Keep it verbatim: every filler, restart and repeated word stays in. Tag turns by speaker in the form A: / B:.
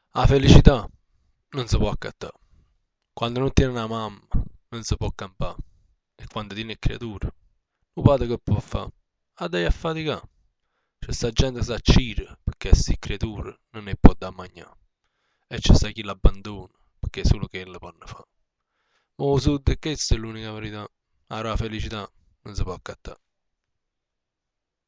A: La felicità non si può accattare. Quando non tiene una mamma, non si può campare. E quando tiene creature, un padre che può fare? La devi affaticare. C'è sta gente che si accira perché si creature non ne può da mangiare. E c'è sta chi l'abbandona perché è solo che le può fare. Ma lo sud, questa è l'unica verità. Allora la felicità non si può accattare.